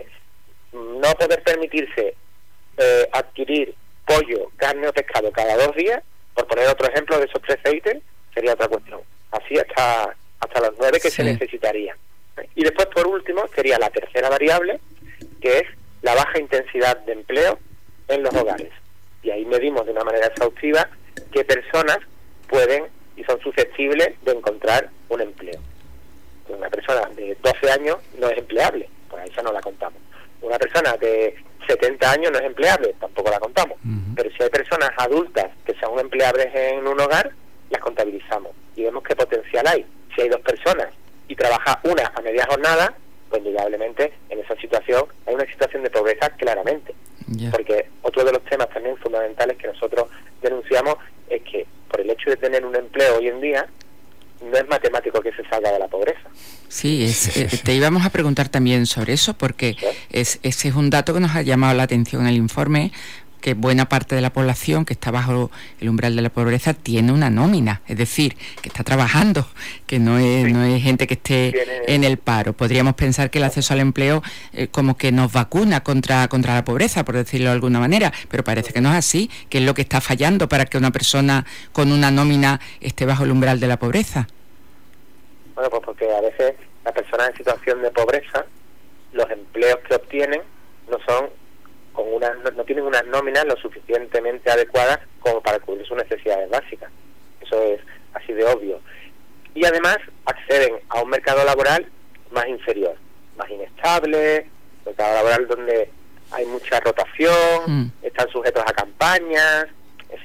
no poder permitirse eh, adquirir pollo, carne o pescado cada dos días, por poner otro ejemplo de esos trece ítems, sería otra cuestión. Así hasta hasta los nueve que sí. se necesitarían. Y después, por último, sería la tercera variable, que es la baja intensidad de empleo en los hogares. Y ahí medimos de una manera exhaustiva qué personas pueden y son susceptibles de encontrar un empleo. Una persona de doce años no es empleable, pues a esa no la contamos. Una persona de setenta años no es empleable, tampoco la contamos. Uh-huh. Pero si hay personas adultas que sean empleables en un hogar, las contabilizamos y vemos qué potencial hay. Si hay dos personas y trabaja una a media jornada, pues indudablemente en esa situación hay una situación de pobreza claramente. Yeah. Porque otro de los temas también fundamentales que nosotros denunciamos es que por el hecho de tener un empleo hoy en día, no es matemático que se salga de la pobreza. Sí, es, eh, te íbamos a preguntar también sobre eso, porque ¿sí? es, ese es un dato que nos ha llamado la atención en el informe, que buena parte de la población que está bajo el umbral de la pobreza tiene una nómina, es decir, que está trabajando, que no es, sí. no es gente que esté tiene... en el paro. Podríamos pensar que el acceso al empleo eh, como que nos vacuna contra, contra la pobreza, por decirlo de alguna manera, pero parece que no es así, que es lo que está fallando para que una persona con una nómina esté bajo el umbral de la pobreza. Bueno, pues porque a veces las personas en situación de pobreza, los empleos que obtienen no son con una, no, no tienen unas nóminas lo suficientemente adecuadas como para cubrir sus necesidades básicas. Eso es así de obvio. Y además acceden a un mercado laboral más inferior, más inestable, un mercado laboral donde hay mucha rotación, mm. están sujetos a campañas, es decir, ¿por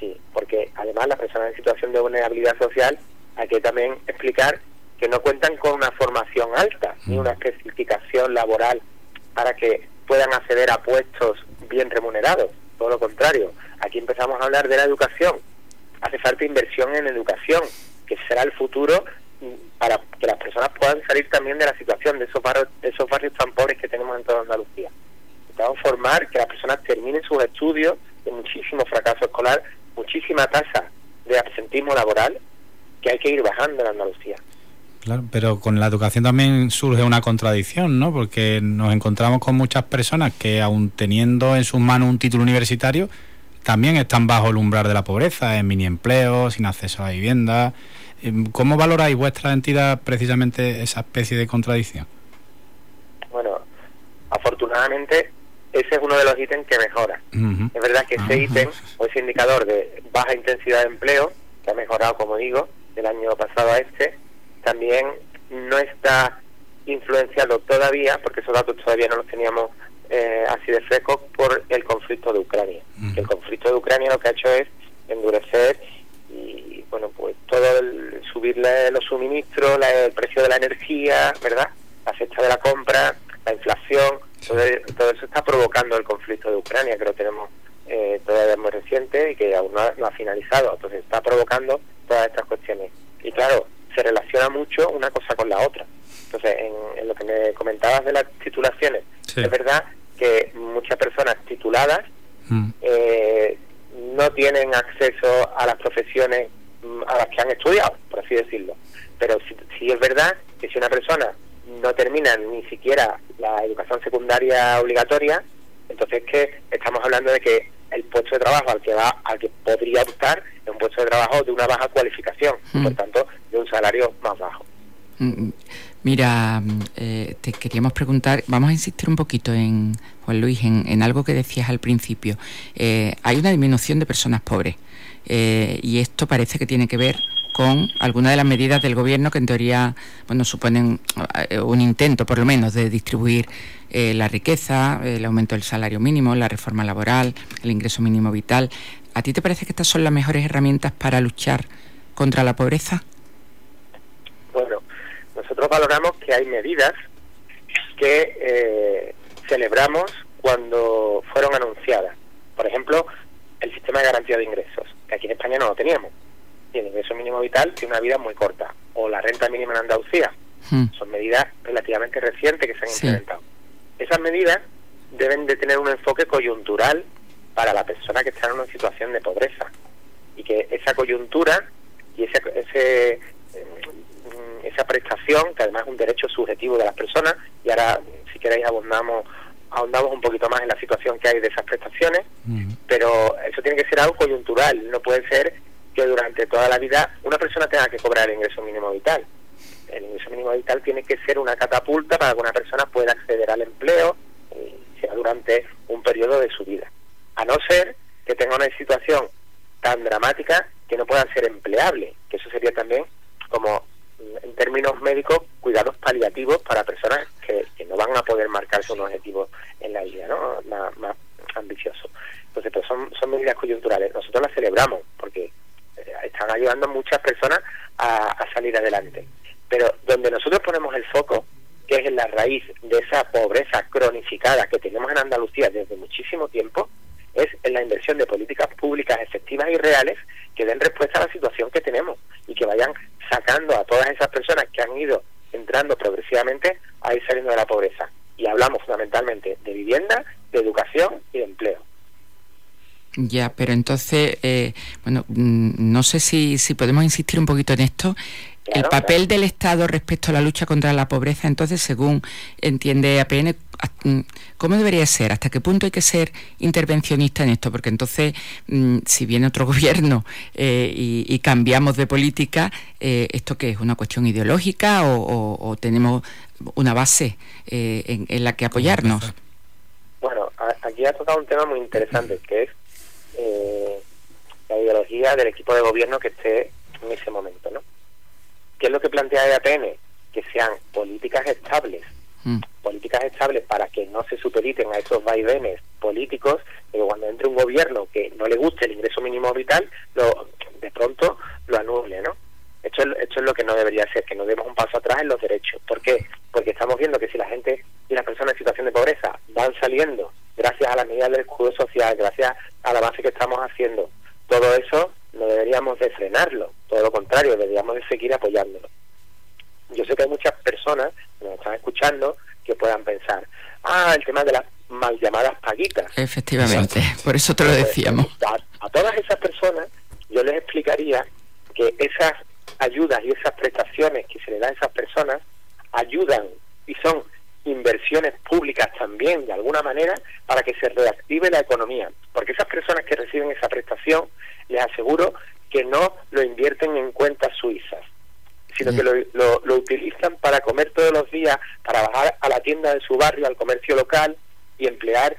porque además las personas en situación de vulnerabilidad social hay que también explicar que no cuentan con una formación alta ni una especificación laboral para que puedan acceder a puestos bien remunerados. Todo lo contrario, aquí empezamos a hablar de la educación. Hace falta inversión en educación, que será el futuro para que las personas puedan salir también de la situación de esos barrios, de esos barrios tan pobres que tenemos en toda Andalucía. Necesitamos formar que las personas terminen sus estudios, de muchísimo fracaso escolar, muchísima tasa de absentismo laboral, que hay que ir bajando en Andalucía. Claro, pero con la educación también surge una contradicción, ¿no? Porque nos encontramos con muchas personas que, aun teniendo en sus manos un título universitario, también están bajo el umbral de la pobreza, en mini empleos, sin acceso a la vivienda. ¿Cómo valoráis vuestra entidad precisamente esa especie de contradicción? Bueno, afortunadamente ese es uno de los ítems que mejora. Uh-huh. Es verdad que ese uh-huh. ítem o ese indicador de baja intensidad de empleo, que ha mejorado, como digo, del año pasado a este, también no está influenciado todavía, porque esos datos todavía no los teníamos eh, así de frescos, por el conflicto de Ucrania. Uh-huh. Que el conflicto de Ucrania lo que ha hecho es endurecer y, bueno, pues todo el subirle los suministros, la, el precio de la energía, ¿verdad? La cesta de la compra, la inflación, todo, todo eso está provocando el conflicto de Ucrania, que lo tenemos eh, todavía muy reciente y que aún no ha, no ha finalizado. Entonces está provocando todas estas cuestiones. Y claro, se relaciona mucho una cosa con la otra. Entonces, en, en lo que me comentabas de las titulaciones, sí. Es verdad que muchas personas tituladas mm. eh, no tienen acceso a las profesiones a las que han estudiado, por así decirlo. Pero sí, sí es verdad que si una persona no termina ni siquiera la educación secundaria obligatoria, entonces que estamos hablando de que el puesto de trabajo al que va, al que podría optar es un puesto de trabajo de una baja cualificación, mm. por tanto de un salario más bajo. Mira, eh, te queríamos preguntar, vamos a insistir un poquito en, Juan Luis, en, en algo que decías al principio. Eh, hay una disminución de personas pobres eh, y esto parece que tiene que ver con algunas de las medidas del gobierno que en teoría, bueno, suponen eh, un intento por lo menos de distribuir eh, la riqueza, el aumento del salario mínimo, la reforma laboral, el ingreso mínimo vital. ¿A ti te parece que estas son las mejores herramientas para luchar contra la pobreza? Bueno, nosotros valoramos que hay medidas que eh, celebramos cuando fueron anunciadas. Por ejemplo, el sistema de garantía de ingresos, que aquí en España no lo teníamos. Y el ingreso mínimo vital tiene una vida muy corta. O la renta mínima en Andalucía. Hmm. Son medidas relativamente recientes que se han sí. implementado. Esas medidas deben de tener un enfoque coyuntural para la persona que está en una situación de pobreza. Y que esa coyuntura y ese... ese esa prestación, que además es un derecho subjetivo de las personas, y ahora si queréis abundamos ahondamos un poquito más en la situación que hay de esas prestaciones, uh-huh. pero eso tiene que ser algo coyuntural. No puede ser que durante toda la vida una persona tenga que cobrar el ingreso mínimo vital. El ingreso mínimo vital tiene que ser una catapulta para que una persona pueda acceder al empleo, y sea durante un periodo de su vida, a no ser que tenga una situación tan dramática que no pueda ser empleable, que eso sería también, como en términos médicos, cuidados paliativos para personas que, que no van a poder marcarse un objetivo en la vida, ¿no? Más, más ambicioso. Entonces, pues son, son medidas coyunturales. Nosotros las celebramos porque eh, están ayudando a muchas personas a, a salir adelante. Pero donde nosotros ponemos el foco, que es en la raíz de esa pobreza cronificada que tenemos en Andalucía desde muchísimo tiempo, es en la inversión de políticas públicas efectivas y reales que den respuesta a la situación que tenemos y que vayan sacando a todas esas personas que han ido entrando progresivamente a ir saliendo de la pobreza. Y hablamos fundamentalmente de vivienda, de educación y de empleo. Ya, pero entonces, eh, bueno, no sé si, si podemos insistir un poquito en esto. Claro, el papel claro. del Estado respecto a la lucha contra la pobreza, entonces, según entiende A P N, ¿cómo debería ser? ¿Hasta qué punto hay que ser intervencionista en esto? Porque entonces, si viene otro gobierno eh, y, y cambiamos de política, eh, ¿esto qué es? ¿Una cuestión ideológica o, o, o tenemos una base eh, en, en la que apoyarnos? Bueno, aquí ha tocado un tema muy interesante, que es eh, la ideología del equipo de gobierno que esté en ese momento, ¿no? ¿Qué es lo que plantea A P N? Que sean políticas estables mm. políticas estables para que no se supediten a esos vaivenes políticos, que cuando entre un gobierno que no le guste el ingreso mínimo vital, lo, de pronto lo anule, ¿no? Esto es, esto es lo que no debería ser, que no demos un paso atrás en los derechos. ¿Por qué? Porque estamos viendo que si la gente y las personas en situación de pobreza van saliendo gracias a las medidas del escudo social, gracias a la base que estamos haciendo, todo eso no deberíamos de frenarlo, todo lo contrario, deberíamos de seguir apoyándolo. Yo sé que hay muchas personas que nos están escuchando que puedan pensar, ah, el tema de las mal llamadas paguitas. Efectivamente, exacto. Por eso te lo decíamos. A, a todas esas personas yo les explicaría que esas ayudas y esas prestaciones que se le dan a esas personas ayudan y son inversiones públicas también, de alguna manera, para que se reactive la economía. Porque esas personas que reciben esa prestación, les aseguro que no lo invierten en cuentas suizas, sino que lo, lo, lo utilizan para comer todos los días, para bajar a la tienda de su barrio, al comercio local, y emplear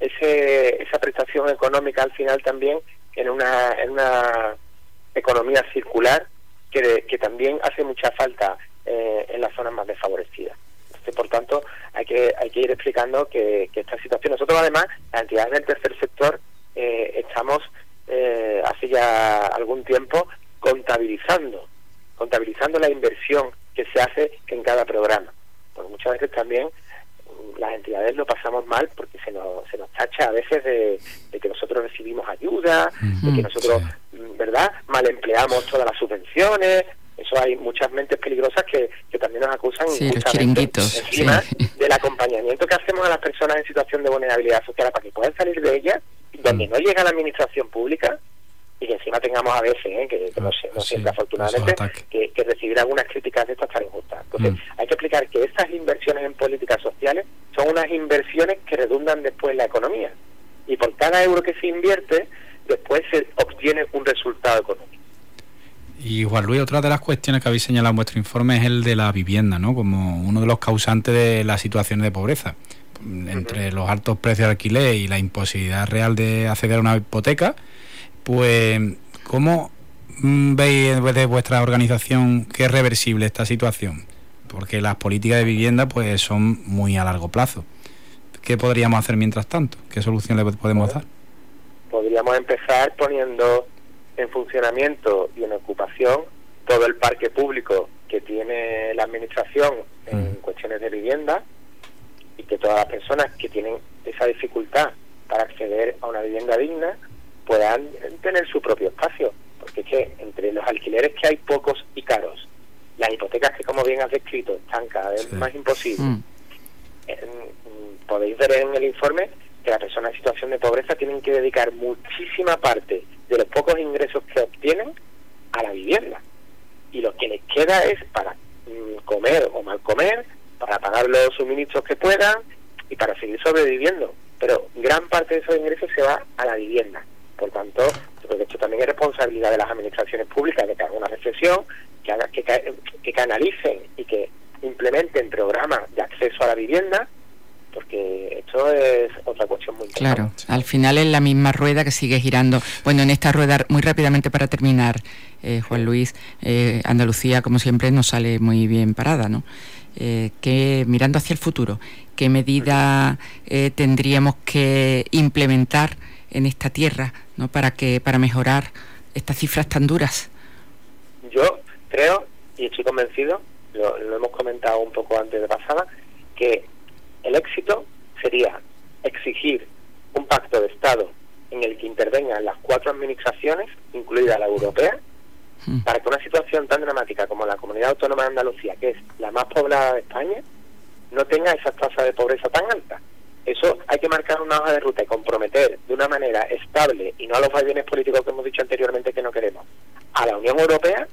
ese esa prestación económica al final también en una, en una economía circular que, que también hace mucha falta eh, en las zonas más desfavorecidas. Entonces, por tanto, hay que hay que ir explicando que, que esta situación, nosotros además, las entidades del tercer sector, eh, estamos eh, hace ya algún tiempo contabilizando, contabilizando la inversión que se hace en cada programa. Porque muchas veces también las entidades lo pasamos mal porque se nos, se nos tacha a veces de, de que nosotros recibimos ayuda, uh-huh, de que nosotros, sí. ¿verdad?, mal empleamos todas las subvenciones. Eso hay muchas mentes peligrosas que, que también nos acusan sí, los chiringuitos, encima sí. del acompañamiento que hacemos a las personas en situación de vulnerabilidad social para que puedan salir de ellas, donde mm. no llega la administración pública, y que encima tengamos a veces, ¿eh? que, que no, sé, no sí, siempre afortunadamente, que, que recibir algunas críticas de estas tan injustas. Entonces, mm. hay que explicar que estas inversiones en políticas sociales son unas inversiones que redundan después en la economía. Y por cada euro que se invierte, después se obtiene un resultado económico. Y Juan Luis, otra de las cuestiones que habéis señalado en vuestro informe es el de la vivienda, ¿no?, como uno de los causantes de las situaciones de pobreza. Entre uh-huh. los altos precios de alquiler y la imposibilidad real de acceder a una hipoteca, pues ¿cómo veis desde vuestra organización que es reversible esta situación? Porque las políticas de vivienda pues son muy a largo plazo. ¿Qué podríamos hacer mientras tanto? ¿Qué solución le podemos dar? Podríamos empezar poniendo en funcionamiento y en ocupación todo el parque público que tiene la administración en mm. cuestiones de vivienda, y que todas las personas que tienen esa dificultad para acceder a una vivienda digna puedan tener su propio espacio, porque es que entre los alquileres que hay pocos y caros, las hipotecas que, como bien has descrito, están cada vez sí. más imposibles, mm. eh, podéis ver en el informe que las personas en situación de pobreza tienen que dedicar muchísima parte de los pocos ingresos que obtienen a la vivienda, y lo que les queda es para mm, comer o mal comer, para pagar los suministros que puedan y para seguir sobreviviendo, pero gran parte de esos ingresos se va a la vivienda. Por tanto, porque esto también es responsabilidad de las administraciones públicas de que hagan una reflexión, que hagan, que, que canalicen y que implementen programas de acceso a la vivienda, porque esto es otra cuestión muy importante. Claro, al final es la misma rueda que sigue girando. Bueno, en esta rueda, muy rápidamente para terminar, eh, Juan Luis, eh, Andalucía, como siempre, nos sale muy bien parada, ¿no? Eh, que mirando hacia el futuro, ¿qué medida eh, tendríamos que implementar en esta tierra, ¿no?, para que para mejorar estas cifras tan duras? Yo creo, y estoy convencido, lo, lo hemos comentado un poco antes de pasada, que el éxito sería exigir un pacto de Estado en el que intervengan las cuatro administraciones, incluida la europea, mm. para que una situación tan dramática como la Comunidad Autónoma de Andalucía, que es la más poblada de España, no tenga esa tasa de pobreza tan alta. Eso hay que marcar una hoja de ruta y comprometer de una manera estable, y no a los vaivenes políticos que hemos dicho anteriormente que no queremos, a la Unión Europea,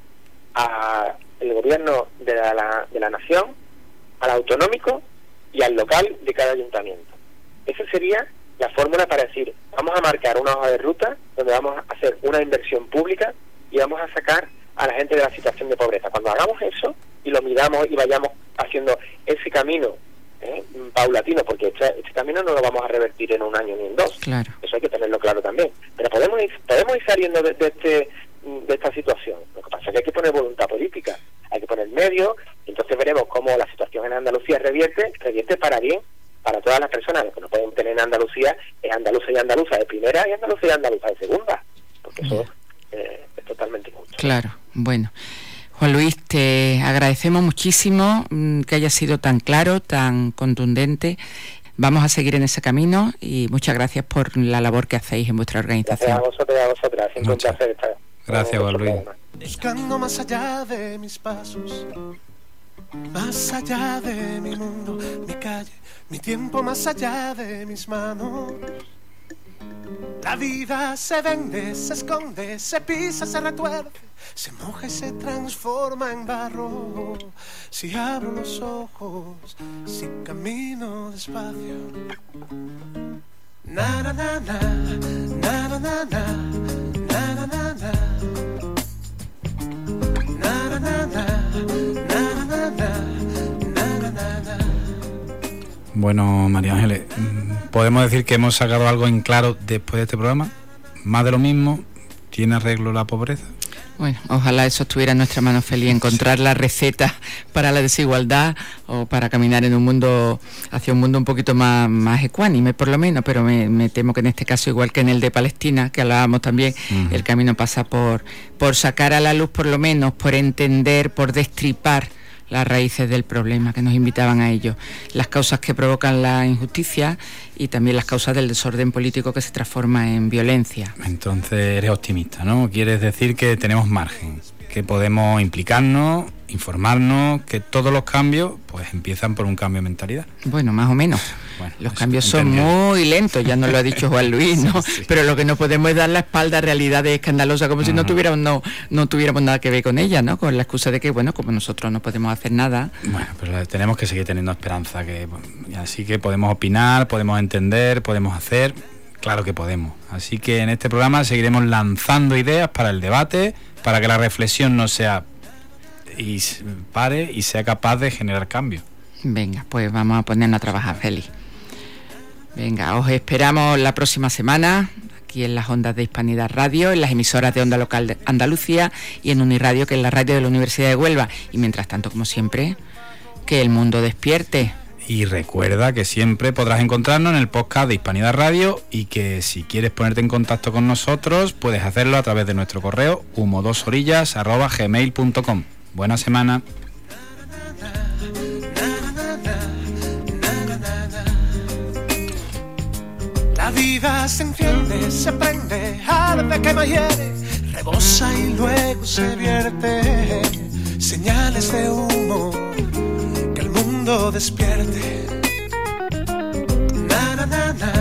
al gobierno de la, de la nación, al autonómico y al local de cada ayuntamiento. Esa sería la fórmula para decir, vamos a marcar una hoja de ruta donde vamos a hacer una inversión pública y vamos a sacar a la gente de la situación de pobreza. Cuando hagamos eso y lo miramos y vayamos haciendo ese camino ¿eh? paulatino, porque este, este camino no lo vamos a revertir en un año ni en dos. Claro. Eso hay que tenerlo claro también. Pero podemos ir, podemos ir saliendo de, de, este, de esta situación. Lo que pasa es que hay que poner voluntad política, hay que poner medios, y entonces veremos cómo la situación en Andalucía es revierte, revierte para bien, para todas las personas. Lo que no pueden tener en Andalucía es andaluza y andaluza de primera y andaluza y andaluza de segunda, porque eso eh, es totalmente injusto. Claro, bueno. Juan Luis, te agradecemos muchísimo que haya sido tan claro, tan contundente. Vamos a seguir en ese camino y muchas gracias por la labor que hacéis en vuestra organización. Gracias a vosotros y a vosotras. Siempre un placer estar. Gracias, Juan Luis. Buscando más allá de mis pasos, más allá de mi mundo, mi calle, mi tiempo, más allá de mis manos. La vida se vende, se esconde, se pisa, se retuerce, se moja y se transforma en barro. Si abro los ojos, si camino despacio. Na na na na, na na na na, na na na na. Na na na na, na na na na, na na na. Bueno, María Ángeles, ¿podemos decir que hemos sacado algo en claro después de este programa? ¿Más de lo mismo? ¿Tiene arreglo la pobreza? Bueno, ojalá eso estuviera en nuestra mano, Feliz, encontrar la receta para la desigualdad o para caminar en un mundo, hacia un mundo un poquito más, más ecuánime, por lo menos, pero me, me temo que en este caso, igual que en el de Palestina, que hablábamos también, uh-huh. el camino pasa por, por sacar a la luz, por lo menos, por entender, por destripar las raíces del problema, que nos invitaban a ello, las causas que provocan la injusticia y también las causas del desorden político que se transforma en violencia. Entonces eres optimista, ¿no? Quieres decir que tenemos margen, que podemos implicarnos, informarnos, que todos los cambios pues empiezan por un cambio de mentalidad. Bueno, más o menos. Bueno, los cambios son muy lentos, ya nos lo ha dicho Juan Luis, ¿no? Sí, sí. Pero lo que no podemos es dar la espalda a realidades escandalosas como uh-huh. si no tuviéramos no, no tuviéramos nada que ver con ellas, ¿no? Con la excusa de que, bueno, como nosotros no podemos hacer nada. Bueno, pero tenemos que seguir teniendo esperanza, que así que podemos opinar, podemos entender, podemos hacer, claro que podemos. Así que en este programa seguiremos lanzando ideas para el debate, para que la reflexión no sea y pare y sea capaz de generar cambio. Venga, pues vamos a ponernos a trabajar, Félix. Venga, os esperamos la próxima semana aquí en las ondas de Hispanidad Radio, en las emisoras de Onda Local de Andalucía y en Uniradio, que es la radio de la Universidad de Huelva. Y mientras tanto, como siempre, que el mundo despierte. Y recuerda que siempre podrás encontrarnos en el podcast de Hispanidad Radio y que si quieres ponerte en contacto con nosotros puedes hacerlo a través de nuestro correo humo dos orillas arroba gmail punto com. Buena semana. La vida se enciende, se prende, arde, quema, hiere, rebosa y luego se vierte. Señales de humo, que el mundo despierte. Na, na, na, na.